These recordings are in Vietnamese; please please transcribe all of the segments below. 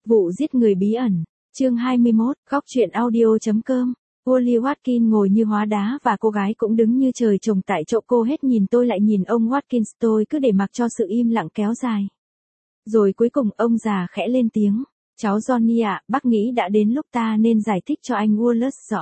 Vụ giết người bí ẩn. Chương 21, góc truyện audio.com. Wally Watkins ngồi như hóa đá và cô gái cũng đứng như trời trồng tại chỗ, cô hết nhìn tôi lại nhìn ông Watkins, tôi cứ để mặc cho sự im lặng kéo dài. Rồi cuối cùng ông già khẽ lên tiếng. Cháu Johnny ạ, bác nghĩ đã đến lúc ta nên giải thích cho anh Wallace rõ.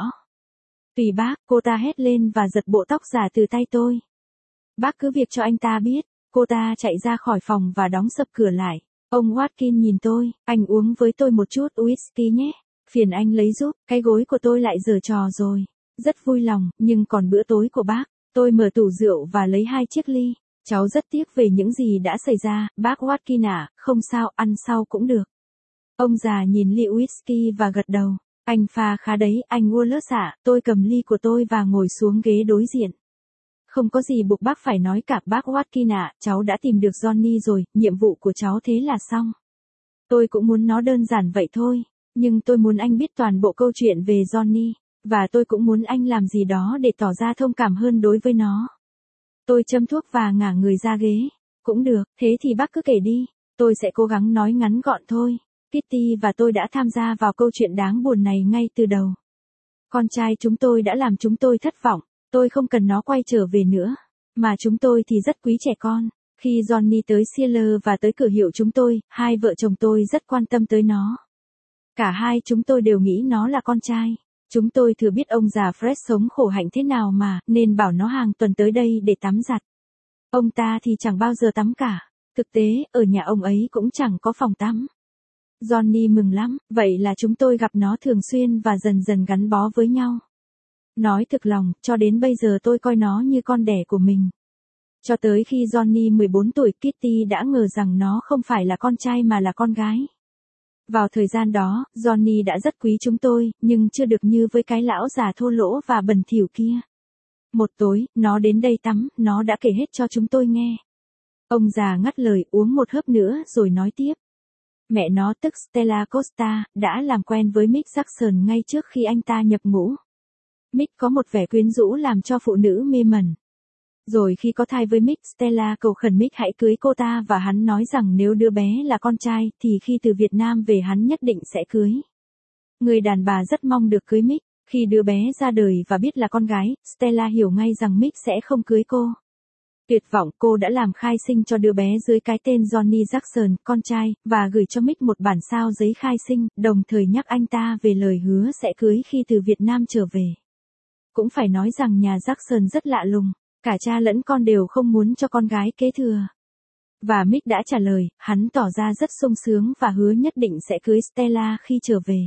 Tùy bác, cô ta hét lên và giật bộ tóc giả từ tay tôi. Bác cứ việc cho anh ta biết. Cô ta chạy ra khỏi phòng và đóng sập cửa lại. Ông Watkins nhìn tôi, anh uống với tôi một chút whisky nhé. Phiền anh lấy giúp, cái gối của tôi lại giở trò rồi. Rất vui lòng, nhưng còn bữa tối của bác. Tôi mở tủ rượu và lấy 2 chiếc ly. Cháu rất tiếc về những gì đã xảy ra, bác Watkins ạ, không sao, ăn sau cũng được. Ông già nhìn ly whisky và gật đầu. Anh pha khá đấy, anh Wallace ạ. Tôi cầm ly của tôi và ngồi xuống ghế đối diện. Không có gì buộc bác phải nói cả, bác Watkins ạ, cháu đã tìm được Johnny rồi, nhiệm vụ của cháu thế là xong. Tôi cũng muốn nó đơn giản vậy thôi, nhưng tôi muốn anh biết toàn bộ câu chuyện về Johnny, và tôi cũng muốn anh làm gì đó để tỏ ra thông cảm hơn đối với nó. Tôi châm thuốc và ngả người ra ghế. Cũng được, thế thì bác cứ kể đi, tôi sẽ cố gắng nói ngắn gọn thôi. Kitty và tôi đã tham gia vào câu chuyện đáng buồn này ngay từ đầu. Con trai chúng tôi đã làm chúng tôi thất vọng. Tôi không cần nó quay trở về nữa. Mà chúng tôi thì rất quý trẻ con. Khi Johnny tới Sealer và tới cửa hiệu chúng tôi, hai vợ chồng tôi rất quan tâm tới nó. Cả hai chúng tôi đều nghĩ nó là con trai. Chúng tôi thừa biết ông già Fred sống khổ hạnh thế nào mà, nên bảo nó hàng tuần tới đây để tắm giặt. Ông ta thì chẳng bao giờ tắm cả. Thực tế, ở nhà ông ấy cũng chẳng có phòng tắm. Johnny mừng lắm, vậy là chúng tôi gặp nó thường xuyên và dần dần gắn bó với nhau. Nói thực lòng, cho đến bây giờ tôi coi nó như con đẻ của mình. Cho tới khi Johnny 14 tuổi, Kitty đã ngờ rằng nó không phải là con trai mà là con gái. Vào thời gian đó, Johnny đã rất quý chúng tôi, nhưng chưa được như với cái lão già thô lỗ và bẩn thỉu kia. Một tối, nó đến đây tắm, nó đã kể hết cho chúng tôi nghe. Ông già ngắt lời, uống một hớp nữa rồi nói tiếp. Mẹ nó tức Stella Costa, đã làm quen với Mick Jackson ngay trước khi anh ta nhập ngũ. Mick có một vẻ quyến rũ làm cho phụ nữ mê mẩn. Rồi khi có thai với Mick, Stella cầu khẩn Mick hãy cưới cô ta và hắn nói rằng nếu đứa bé là con trai thì khi từ Việt Nam về hắn nhất định sẽ cưới. Người đàn bà rất mong được cưới Mick. Khi đứa bé ra đời và biết là con gái, Stella hiểu ngay rằng Mick sẽ không cưới cô. Tuyệt vọng, cô đã làm khai sinh cho đứa bé dưới cái tên Johnny Jackson, con trai, và gửi cho Mick một bản sao giấy khai sinh, đồng thời nhắc anh ta về lời hứa sẽ cưới khi từ Việt Nam trở về. Cũng phải nói rằng nhà Jackson rất lạ lùng, cả cha lẫn con đều không muốn cho con gái kế thừa. Và Mick đã trả lời, hắn tỏ ra rất sung sướng và hứa nhất định sẽ cưới Stella khi trở về.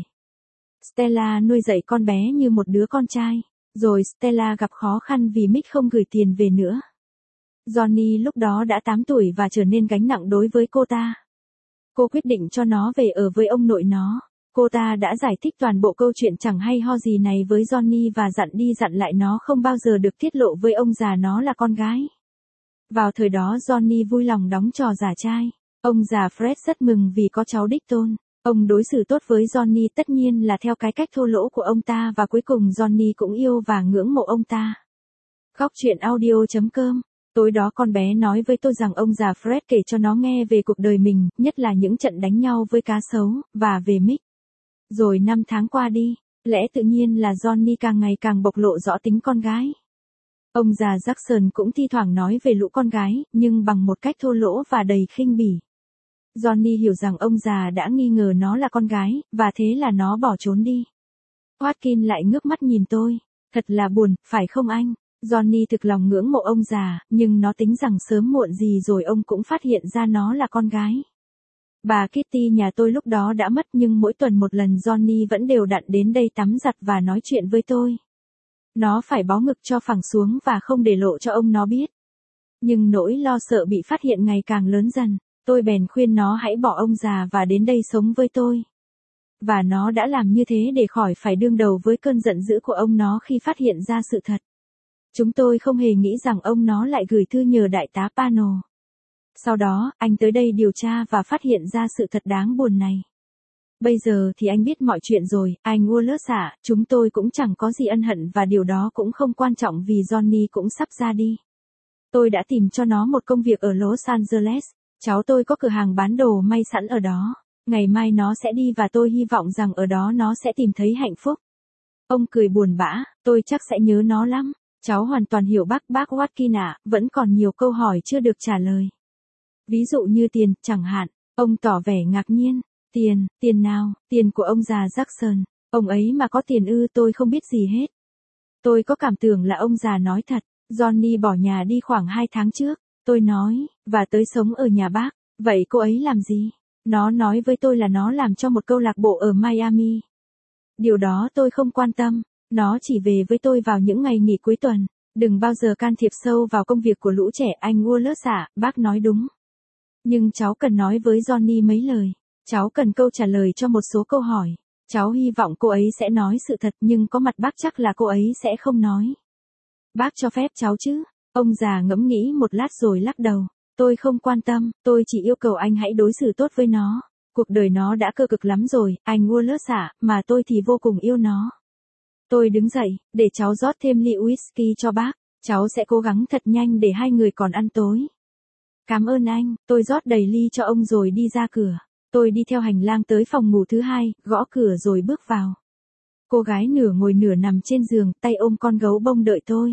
Stella nuôi dạy con bé như một đứa con trai, rồi Stella gặp khó khăn vì Mick không gửi tiền về nữa. Johnny lúc đó đã 8 tuổi và trở nên gánh nặng đối với cô ta. Cô quyết định cho nó về ở với ông nội nó. Cô ta đã giải thích toàn bộ câu chuyện chẳng hay ho gì này với Johnny và dặn đi dặn lại nó không bao giờ được tiết lộ với ông già nó là con gái. Vào thời đó Johnny vui lòng đóng trò giả trai. Ông già Fred rất mừng vì có cháu đích tôn. Ông đối xử tốt với Johnny tất nhiên là theo cái cách thô lỗ của ông ta và cuối cùng Johnny cũng yêu và ngưỡng mộ ông ta. Góc truyện audio.com. Tối đó con bé nói với tôi rằng ông già Fred kể cho nó nghe về cuộc đời mình, nhất là những trận đánh nhau với cá sấu, và về Mick. Rồi 5 tháng qua đi, lẽ tự nhiên là Johnny càng ngày càng bộc lộ rõ tính con gái. Ông già Jackson cũng thi thoảng nói về lũ con gái, nhưng bằng một cách thô lỗ và đầy khinh bỉ. Johnny hiểu rằng ông già đã nghi ngờ nó là con gái, và thế là nó bỏ trốn đi. Watkins lại ngước mắt nhìn tôi. Thật là buồn, phải không anh? Johnny thực lòng ngưỡng mộ ông già, nhưng nó tính rằng sớm muộn gì rồi ông cũng phát hiện ra nó là con gái. Bà Kitty nhà tôi lúc đó đã mất nhưng mỗi tuần một lần Johnny vẫn đều đặn đến đây tắm giặt và nói chuyện với tôi. Nó phải bó ngực cho phẳng xuống và không để lộ cho ông nó biết. Nhưng nỗi lo sợ bị phát hiện ngày càng lớn dần, tôi bèn khuyên nó hãy bỏ ông già và đến đây sống với tôi. Và nó đã làm như thế để khỏi phải đương đầu với cơn giận dữ của ông nó khi phát hiện ra sự thật. Chúng tôi không hề nghĩ rằng ông nó lại gửi thư nhờ đại tá Pano. Sau đó, anh tới đây điều tra và phát hiện ra sự thật đáng buồn này. Bây giờ thì anh biết mọi chuyện rồi, anh Wallace ạ, chúng tôi cũng chẳng có gì ân hận và điều đó cũng không quan trọng vì Johnny cũng sắp ra đi. Tôi đã tìm cho nó một công việc ở Los Angeles, cháu tôi có cửa hàng bán đồ may sẵn ở đó. Ngày mai nó sẽ đi và tôi hy vọng rằng ở đó nó sẽ tìm thấy hạnh phúc. Ông cười buồn bã, tôi chắc sẽ nhớ nó lắm. Cháu hoàn toàn hiểu bác Watkin ạ, vẫn còn nhiều câu hỏi chưa được trả lời. Ví dụ như tiền, chẳng hạn. Ông tỏ vẻ ngạc nhiên. Tiền nào? Tiền của ông già Jackson. Ông ấy mà có tiền ư? Tôi không biết gì hết. Tôi có cảm tưởng là ông già nói thật. Johnny bỏ nhà đi khoảng 2 tháng trước. Tôi nói, và tới sống ở nhà bác. Vậy cô ấy làm gì? Nó nói với tôi là nó làm cho một câu lạc bộ ở Miami. Điều đó tôi không quan tâm. Nó chỉ về với tôi vào những ngày nghỉ cuối tuần. Đừng bao giờ can thiệp sâu vào công việc của lũ trẻ, anh Wallace ạ, bác nói đúng. Nhưng cháu cần nói với Johnny mấy lời. Cháu cần câu trả lời cho một số câu hỏi. Cháu hy vọng cô ấy sẽ nói sự thật, nhưng có mặt bác chắc là cô ấy sẽ không nói. Bác cho phép cháu chứ? Ông già ngẫm nghĩ một lát rồi lắc đầu. Tôi không quan tâm, tôi chỉ yêu cầu anh hãy đối xử tốt với nó. Cuộc đời nó đã cơ cực lắm rồi, anh Wallace ạ, mà tôi thì vô cùng yêu nó. Tôi đứng dậy, để cháu rót thêm ly whisky cho bác. Cháu sẽ cố gắng thật nhanh để hai người còn ăn tối. Cảm ơn anh, tôi rót đầy ly cho ông rồi đi ra cửa. Tôi đi theo hành lang tới phòng ngủ thứ hai, gõ cửa rồi bước vào. Cô gái nửa ngồi nửa nằm trên giường, tay ôm con gấu bông đợi tôi.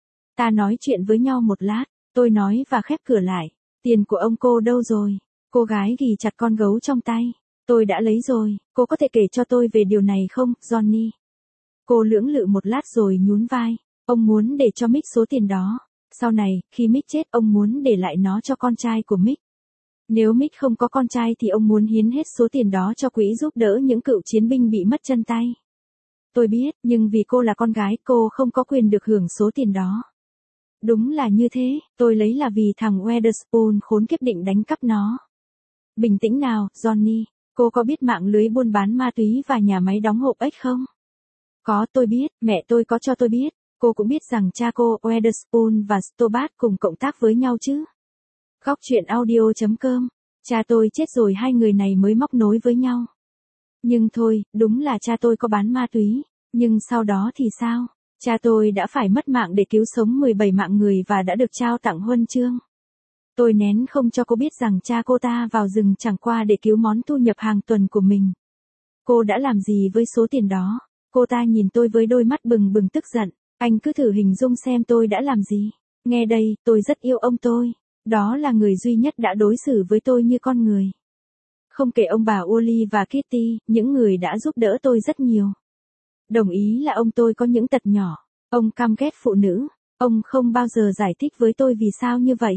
Ta nói chuyện với nhau một lát, tôi nói và khép cửa lại. Tiền của ông cô đâu rồi? Cô gái ghì chặt con gấu trong tay. Tôi đã lấy rồi, cô có thể kể cho tôi về điều này không, Johnny? Cô lưỡng lự một lát rồi nhún vai. Ông muốn để cho Mick số tiền đó. Sau này, khi Mick chết, ông muốn để lại nó cho con trai của Mick. Nếu Mick không có con trai thì ông muốn hiến hết số tiền đó cho quỹ giúp đỡ những cựu chiến binh bị mất chân tay. Tôi biết, nhưng vì cô là con gái, cô không có quyền được hưởng số tiền đó. Đúng là như thế, tôi lấy là vì thằng Weatherspoon khốn kiếp định đánh cắp nó. Bình tĩnh nào, Johnny, cô có biết mạng lưới buôn bán ma túy và nhà máy đóng hộp ếch không? Có, tôi biết, mẹ tôi có cho tôi biết. Cô cũng biết rằng cha cô, Weatherspoon và Stobart cùng cộng tác với nhau chứ. Góc chuyện audio.com. Cha tôi chết rồi, hai người này mới móc nối với nhau. Nhưng thôi, đúng là cha tôi có bán ma túy. Nhưng sau đó thì sao? Cha tôi đã phải mất mạng để cứu sống 17 mạng người và đã được trao tặng huân chương. Tôi nén không cho cô biết rằng cha cô ta vào rừng chẳng qua để cứu món thu nhập hàng tuần của mình. Cô đã làm gì với số tiền đó? Cô ta nhìn tôi với đôi mắt bừng bừng tức giận. Anh cứ thử hình dung xem tôi đã làm gì. Nghe đây, tôi rất yêu ông tôi. Đó là người duy nhất đã đối xử với tôi như con người. Không kể ông bà Wally và Kitty, những người đã giúp đỡ tôi rất nhiều. Đồng ý là ông tôi có những tật nhỏ. Ông căm ghét phụ nữ. Ông không bao giờ giải thích với tôi vì sao như vậy.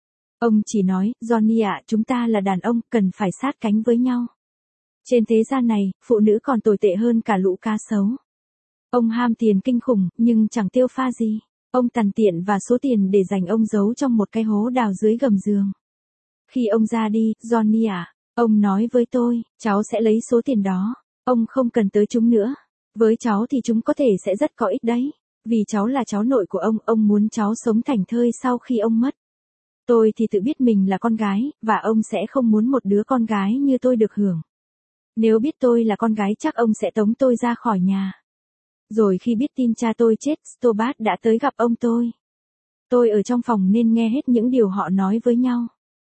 Ông chỉ nói, Johnny ạ, chúng ta là đàn ông, cần phải sát cánh với nhau. Trên thế gian này, phụ nữ còn tồi tệ hơn cả lũ cá sấu. Ông ham tiền kinh khủng, nhưng chẳng tiêu pha gì. Ông tàn tiện và số tiền để dành ông giấu trong một cái hố đào dưới gầm giường. Khi ông ra đi, Johnny ạ, ông nói với tôi, cháu sẽ lấy số tiền đó. Ông không cần tới chúng nữa. Với cháu thì chúng có thể sẽ rất có ích đấy. Vì cháu là cháu nội của ông muốn cháu sống thảnh thơi sau khi ông mất. Tôi thì tự biết mình là con gái, và ông sẽ không muốn một đứa con gái như tôi được hưởng. Nếu biết tôi là con gái chắc ông sẽ tống tôi ra khỏi nhà. Rồi khi biết tin cha tôi chết, Stobart đã tới gặp ông tôi. Tôi ở trong phòng nên nghe hết những điều họ nói với nhau.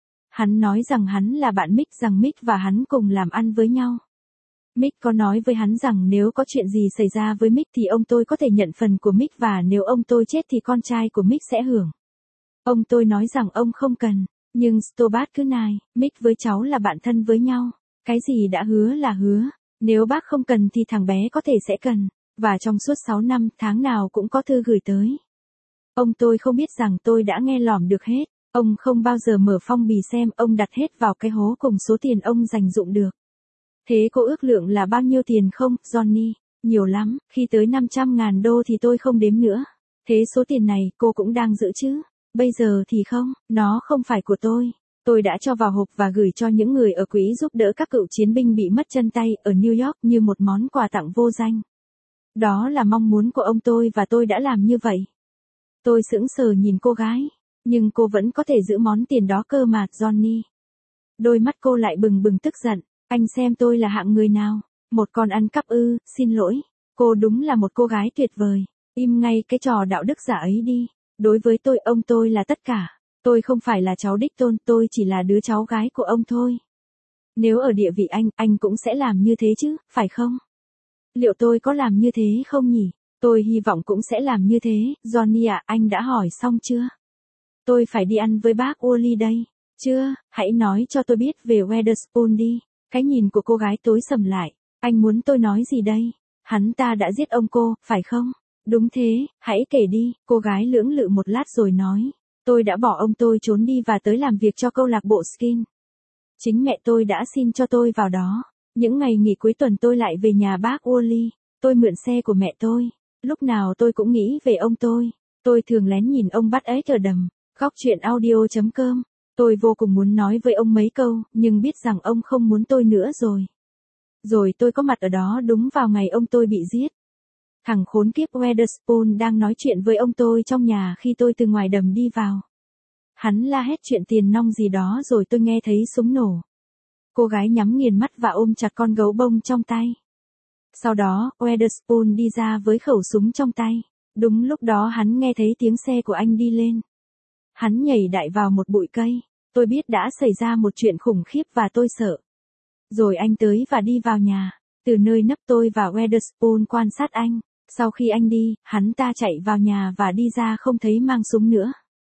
Hắn nói rằng hắn là bạn Mick, rằng Mick và hắn cùng làm ăn với nhau. Mick có nói với hắn rằng nếu có chuyện gì xảy ra với Mick thì ông tôi có thể nhận phần của Mick và nếu ông tôi chết thì con trai của Mick sẽ hưởng. Ông tôi nói rằng ông không cần, nhưng Stobart cứ nài, Mick với cháu là bạn thân với nhau. Cái gì đã hứa là hứa, nếu bác không cần thì thằng bé có thể sẽ cần, và trong suốt 6 năm tháng nào cũng có thư gửi tới. Ông tôi không biết rằng tôi đã nghe lỏm được hết, ông không bao giờ mở phong bì xem, ông đặt hết vào cái hố cùng số tiền ông dành dụm được. Thế cô ước lượng là bao nhiêu tiền không, Johnny? Nhiều lắm, khi tới 500.000 đô thì tôi không đếm nữa. Thế số tiền này cô cũng đang giữ chứ? Bây giờ thì không, nó không phải của tôi. Tôi đã cho vào hộp và gửi cho những người ở quỹ giúp đỡ các cựu chiến binh bị mất chân tay ở New York như một món quà tặng vô danh. Đó là mong muốn của ông tôi và tôi đã làm như vậy. Tôi sững sờ nhìn cô gái, nhưng cô vẫn có thể giữ món tiền đó cơ mà, Johnny. Đôi mắt cô lại bừng bừng tức giận. Anh xem tôi là hạng người nào? Một con ăn cắp ư? Xin lỗi. Cô đúng là một cô gái tuyệt vời. Im ngay cái trò đạo đức giả ấy đi. Đối với tôi, ông tôi là tất cả. Tôi không phải là cháu đích tôn, tôi chỉ là đứa cháu gái của ông thôi. Nếu ở địa vị anh cũng sẽ làm như thế chứ, phải không? Liệu tôi có làm như thế không nhỉ? Tôi hy vọng cũng sẽ làm như thế, Johnny ạ, anh đã hỏi xong chưa? Tôi phải đi ăn với bác Wally đây. Chưa, hãy nói cho tôi biết về Weatherspoon đi. Cái nhìn của cô gái tối sầm lại. Anh muốn tôi nói gì đây? Hắn ta đã giết ông cô, phải không? Đúng thế, hãy kể đi, cô gái lưỡng lự một lát rồi nói. Tôi đã bỏ ông tôi trốn đi và tới làm việc cho câu lạc bộ Skin. Chính mẹ tôi đã xin cho tôi vào đó. Những ngày nghỉ cuối tuần tôi lại về nhà bác Wally. Tôi mượn xe của mẹ tôi. Lúc nào tôi cũng nghĩ về ông tôi. Tôi thường lén nhìn ông bắt ếch ở đầm. Góc chuyện audio.com. Tôi vô cùng muốn nói với ông mấy câu, nhưng biết rằng ông không muốn tôi nữa rồi. Rồi tôi có mặt ở đó đúng vào ngày ông tôi bị giết. Thằng khốn kiếp Weatherspoon đang nói chuyện với ông tôi trong nhà khi tôi từ ngoài đầm đi vào. Hắn la hét chuyện tiền nong gì đó rồi tôi nghe thấy súng nổ. Cô gái nhắm nghiền mắt và ôm chặt con gấu bông trong tay. Sau đó, Weatherspoon đi ra với khẩu súng trong tay. Đúng lúc đó hắn nghe thấy tiếng xe của anh đi lên. Hắn nhảy đại vào một bụi cây. Tôi biết đã xảy ra một chuyện khủng khiếp và tôi sợ. Rồi anh tới và đi vào nhà. Từ nơi nấp tôi và Weatherspoon quan sát anh. Sau khi anh đi, hắn ta chạy vào nhà và đi ra không thấy mang súng nữa.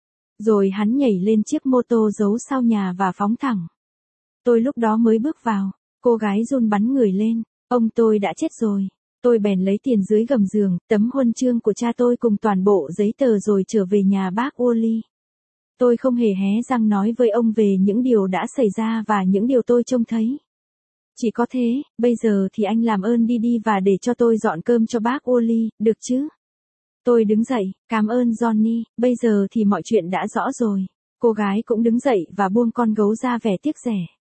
Rồi hắn nhảy lên chiếc mô tô giấu sau nhà và phóng thẳng. Tôi lúc đó mới bước vào. Cô gái run bắn người lên. Ông tôi đã chết rồi. Tôi bèn lấy tiền dưới gầm giường, tấm huân chương của cha tôi cùng toàn bộ giấy tờ rồi trở về nhà bác Wally. Tôi không hề hé răng nói với ông về những điều đã xảy ra và những điều tôi trông thấy. Chỉ có thế, bây giờ thì anh làm ơn đi đi và để cho tôi dọn cơm cho bác Wally, được chứ? Tôi đứng dậy, cảm ơn Johnny, bây giờ thì mọi chuyện đã rõ rồi. Cô gái cũng đứng dậy và buông con gấu ra vẻ tiếc rẻ.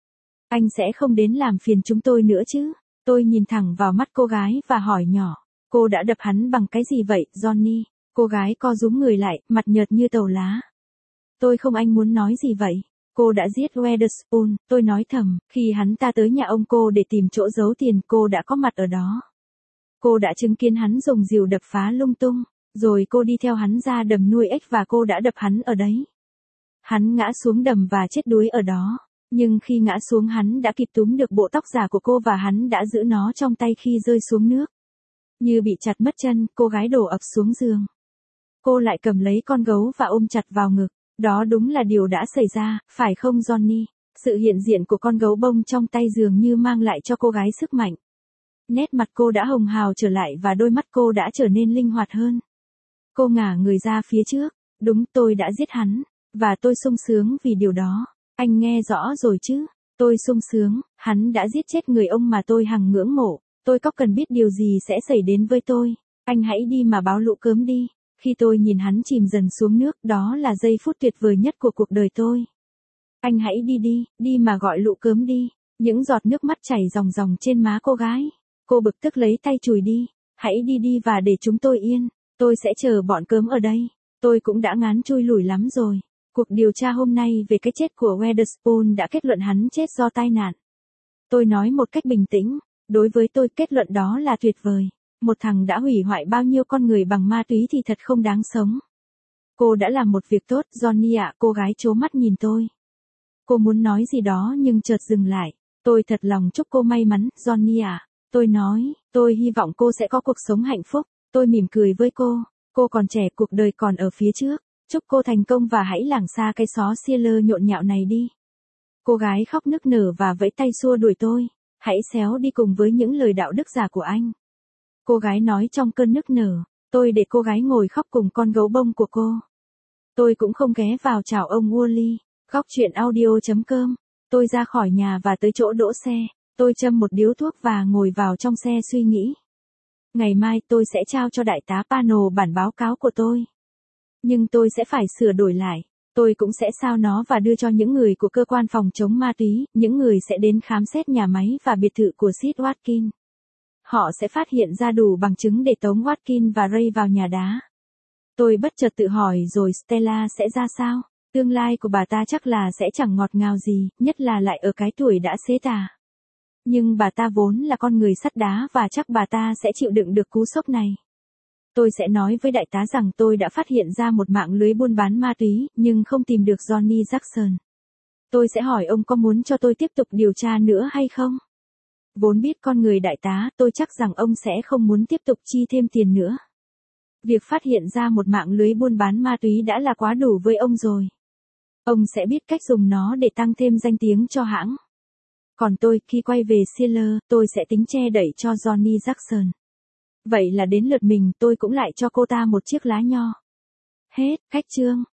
Anh sẽ không đến làm phiền chúng tôi nữa chứ? Tôi nhìn thẳng vào mắt cô gái và hỏi nhỏ. Cô đã đập hắn bằng cái gì vậy, Johnny? Cô gái co rúm người lại, mặt nhợt như tàu lá. Tôi không, anh muốn nói gì vậy? Cô đã giết Weatherspoon, tôi nói thầm, khi hắn ta tới nhà ông cô để tìm chỗ giấu tiền, cô đã có mặt ở đó. Cô đã chứng kiến hắn dùng rìu đập phá lung tung, rồi cô đi theo hắn ra đầm nuôi ếch và cô đã đập hắn ở đấy. Hắn ngã xuống đầm và chết đuối ở đó, nhưng khi ngã xuống hắn đã kịp túm được bộ tóc giả của cô và hắn đã giữ nó trong tay khi rơi xuống nước. Như bị chặt mất chân, cô gái đổ ập xuống giường. Cô lại cầm lấy con gấu và ôm chặt vào ngực. Đó đúng là điều đã xảy ra, phải không Johnny? Sự hiện diện của con gấu bông trong tay dường như mang lại cho cô gái sức mạnh. Nét mặt cô đã hồng hào trở lại và đôi mắt cô đã trở nên linh hoạt hơn. Cô ngả người ra phía trước. Đúng, tôi đã giết hắn. Và tôi sung sướng vì điều đó. Anh nghe rõ rồi chứ? Tôi sung sướng, hắn đã giết chết người ông mà tôi hằng ngưỡng mộ. Tôi có cần biết điều gì sẽ xảy đến với tôi? Anh hãy đi mà báo lũ cớm đi. Khi tôi nhìn hắn chìm dần xuống nước, đó là giây phút tuyệt vời nhất của cuộc đời tôi. Anh hãy đi đi, đi mà gọi lũ cớm đi. Những giọt nước mắt chảy ròng ròng trên má cô gái. Cô bực tức lấy tay chùi đi. Hãy đi đi và để chúng tôi yên. Tôi sẽ chờ bọn cớm ở đây. Tôi cũng đã ngán chui lủi lắm rồi. Cuộc điều tra hôm nay về cái chết của Weatherspoon đã kết luận hắn chết do tai nạn. Tôi nói một cách bình tĩnh. Đối với tôi, kết luận đó là tuyệt vời. Một thằng đã hủy hoại bao nhiêu con người bằng ma túy thì thật không đáng sống. Cô đã làm một việc tốt, Johnny ạ, cô gái trố mắt nhìn tôi. Cô muốn nói gì đó nhưng chợt dừng lại. Tôi thật lòng chúc cô may mắn, Johnny ạ. Tôi nói, tôi hy vọng cô sẽ có cuộc sống hạnh phúc. Tôi mỉm cười với cô. Cô còn trẻ, cuộc đời còn ở phía trước. Chúc cô thành công và hãy lảng xa cái xó xia lơ nhộn nhạo này đi. Cô gái khóc nức nở và vẫy tay xua đuổi tôi. Hãy xéo đi cùng với những lời đạo đức giả của anh. Cô gái nói trong cơn nức nở. Tôi để cô gái ngồi khóc cùng con gấu bông của cô. Tôi cũng không ghé vào chào ông Wally. Góc chuyện audio.com. Tôi ra khỏi nhà và tới chỗ đỗ xe. Tôi châm một điếu thuốc và ngồi vào trong xe suy nghĩ. Ngày mai tôi sẽ trao cho đại tá Pano bản báo cáo của tôi. Nhưng tôi sẽ phải sửa đổi lại. Tôi cũng sẽ sao nó và đưa cho những người của cơ quan phòng chống ma túy, những người sẽ đến khám xét nhà máy và biệt thự của Sid Watkins. Họ sẽ phát hiện ra đủ bằng chứng để tống Watkins và Ray vào nhà đá. Tôi bất chợt tự hỏi rồi Stella sẽ ra sao? Tương lai của bà ta chắc là sẽ chẳng ngọt ngào gì, nhất là lại ở cái tuổi đã xế tà. Nhưng bà ta vốn là con người sắt đá và chắc bà ta sẽ chịu đựng được cú sốc này. Tôi sẽ nói với đại tá rằng tôi đã phát hiện ra một mạng lưới buôn bán ma túy, nhưng không tìm được Johnny Jackson. tôi sẽ hỏi ông có muốn cho tôi tiếp tục điều tra nữa hay không? Vốn biết con người đại tá, tôi chắc rằng ông sẽ không muốn tiếp tục chi thêm tiền nữa. Việc phát hiện ra một mạng lưới buôn bán ma túy đã là quá đủ với ông rồi. Ông sẽ biết cách dùng nó để tăng thêm danh tiếng cho hãng. Còn tôi, khi quay về Sealer, tôi sẽ tính che đẩy cho Johnny Jackson. Vậy là đến lượt mình, tôi cũng lại cho cô ta một chiếc lá nho. Hết, khách chương.